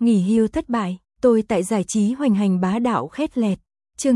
Nghỉ hưu thất bại, tôi tại giải trí hoành hành bá đạo khét lẹt. Chương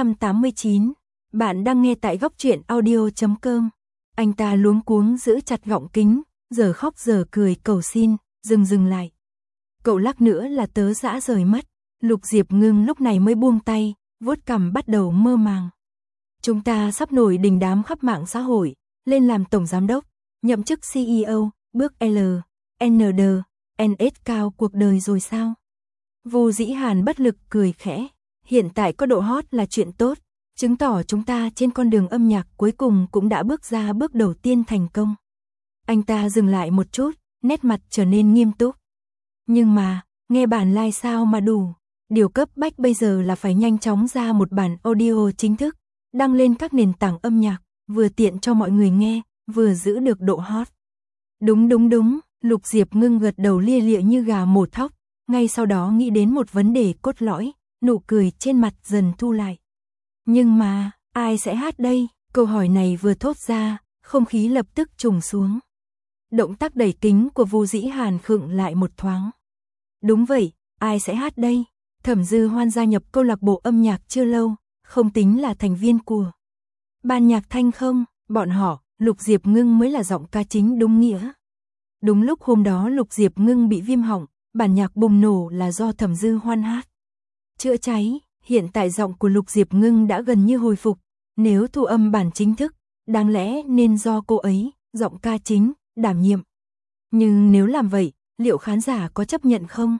989. Bạn đang nghe tại góc truyện audio.com. Anh ta luống cuống giữ chặt gọng kính, giờ khóc giờ cười cầu xin, dừng lại. Cậu lắc nữa là tớ dã rời mất. Lục Diệp Ngưng lúc này mới buông tay, vuốt cằm bắt đầu mơ màng. Chúng ta sắp nổi đình đám khắp mạng xã hội, lên làm tổng giám đốc, nhậm chức CEO, bước L, N, D, NS cao cuộc đời rồi sao? Vu Dĩ Hàn bất lực cười khẽ, hiện tại có độ hot là chuyện tốt, chứng tỏ chúng ta trên con đường âm nhạc cuối cùng cũng đã bước ra bước đầu tiên thành công. Anh ta dừng lại một chút, nét mặt trở nên nghiêm túc. Nhưng mà, nghe bản live sao mà đủ, điều cấp bách bây giờ là phải nhanh chóng ra một bản audio chính thức, đăng lên các nền tảng âm nhạc, vừa tiện cho mọi người nghe, vừa giữ được độ hot. Đúng, Lục Diệp Ngưng gật đầu lia lịa như gà mổ thóc, ngay sau đó nghĩ đến một vấn đề cốt lõi, nụ cười trên mặt dần thu lại. Nhưng mà, ai sẽ hát đây? Câu hỏi này vừa thốt ra, không khí lập tức trùng xuống. Động tác đẩy kính của Vu Dĩ Hàn khựng lại một thoáng. Đúng vậy, ai sẽ hát đây? Thẩm Dư Hoan gia nhập câu lạc bộ âm nhạc chưa lâu, không tính là thành viên của ban nhạc Thanh không, bọn họ, Lục Diệp Ngưng mới là giọng ca chính đúng nghĩa. Đúng lúc hôm đó Lục Diệp Ngưng bị viêm họng, bản nhạc bùng nổ là do Thẩm Dư Hoan hát. Chữa cháy, hiện tại giọng của Lục Diệp Ngưng đã gần như hồi phục, nếu thu âm bản chính thức, đáng lẽ nên do cô ấy, giọng ca chính, đảm nhiệm. Nhưng nếu làm vậy, liệu khán giả có chấp nhận không?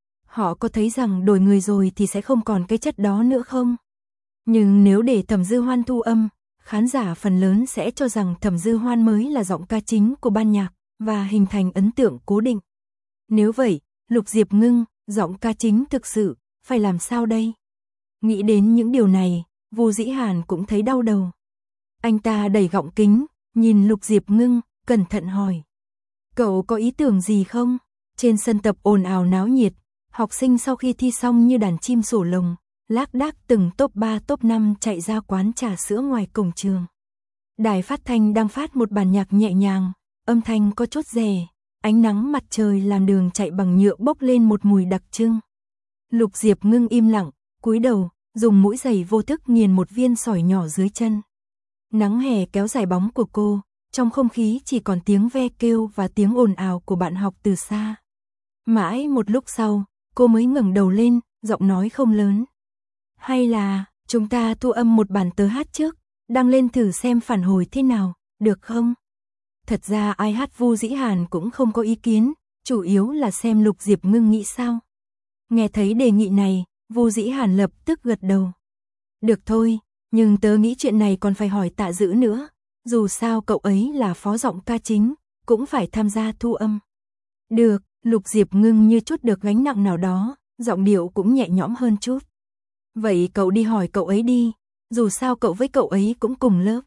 Họ có thấy rằng đổi người rồi thì sẽ không còn cái chất đó nữa không? Nhưng nếu để Thẩm Dư Hoan thu âm, khán giả phần lớn sẽ cho rằng Thẩm Dư Hoan mới là giọng ca chính của ban nhạc, và hình thành ấn tượng cố định. Nếu vậy, Lục Diệp Ngưng, giọng ca chính thực sự, phải làm sao đây? Nghĩ đến những điều này, Vu Dĩ Hàn cũng thấy đau đầu. Anh ta đẩy gọng kính, nhìn Lục Diệp Ngưng, cẩn thận hỏi. Cậu có ý tưởng gì không? Trên sân tập ồn ào náo nhiệt, học sinh sau khi thi xong như đàn chim sổ lồng, lác đác từng top 3 top 5 chạy ra quán trà sữa ngoài cổng trường. Đài phát thanh đang phát một bản nhạc nhẹ nhàng, âm thanh có chút rè, ánh nắng mặt trời làm đường chạy bằng nhựa bốc lên một mùi đặc trưng. Lục Diệp Ngưng im lặng, cúi đầu, dùng mũi giày vô thức nghiền một viên sỏi nhỏ dưới chân. Nắng hè kéo dài bóng của cô, trong không khí chỉ còn tiếng ve kêu và tiếng ồn ào của bạn học từ xa. Mãi một lúc sau, cô mới ngẩng đầu lên, giọng nói không lớn. Hay là, chúng ta thu âm một bản tớ hát trước, đăng lên thử xem phản hồi thế nào, được không? Thật ra ai hát Vu Dĩ Hàn cũng không có ý kiến, chủ yếu là xem Lục Diệp Ngưng nghĩ sao. Nghe thấy đề nghị này, Vu Dĩ Hàn lập tức gật đầu. Được thôi, nhưng tớ nghĩ chuyện này còn phải hỏi Tạ Dữ nữa, dù sao cậu ấy là phó giọng ca chính, cũng phải tham gia thu âm. Được, Lục Diệp Ngưng như chút được gánh nặng nào đó, giọng điệu cũng nhẹ nhõm hơn chút. Vậy cậu đi hỏi cậu ấy đi, dù sao cậu với cậu ấy cũng cùng lớp.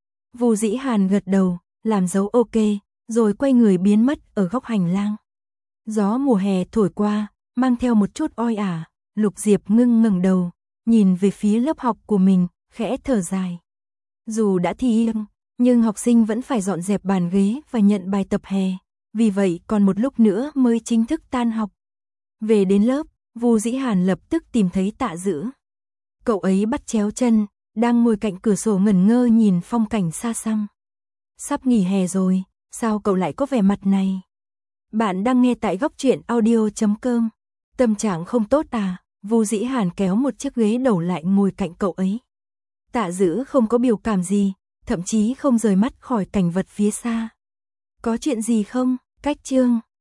Vu Dĩ Hàn gật đầu, làm dấu ok, rồi quay người biến mất ở góc hành lang. Gió mùa hè thổi qua, mang theo một chút oi ả, Lục Diệp Ngưng ngẩng đầu, nhìn về phía lớp học của mình, khẽ thở dài. Dù đã thi nhưng học sinh vẫn phải dọn dẹp bàn ghế và nhận bài tập hè, vì vậy còn một lúc nữa mới chính thức tan học. Về đến lớp, Vu Dĩ Hàn lập tức tìm thấy Tạ Dữ. Cậu ấy bắt chéo chân, đang ngồi cạnh cửa sổ ngẩn ngơ nhìn phong cảnh xa xăm. Sắp nghỉ hè rồi, sao cậu lại có vẻ mặt này? Bạn đang nghe tại góc truyện audio.com. Tâm trạng không tốt à? Vu Dĩ Hàn kéo một chiếc ghế đầu lại ngồi cạnh cậu ấy. Tạ Dữ không có biểu cảm gì, thậm chí không rời mắt khỏi cảnh vật phía xa. Có chuyện gì không? Cách chương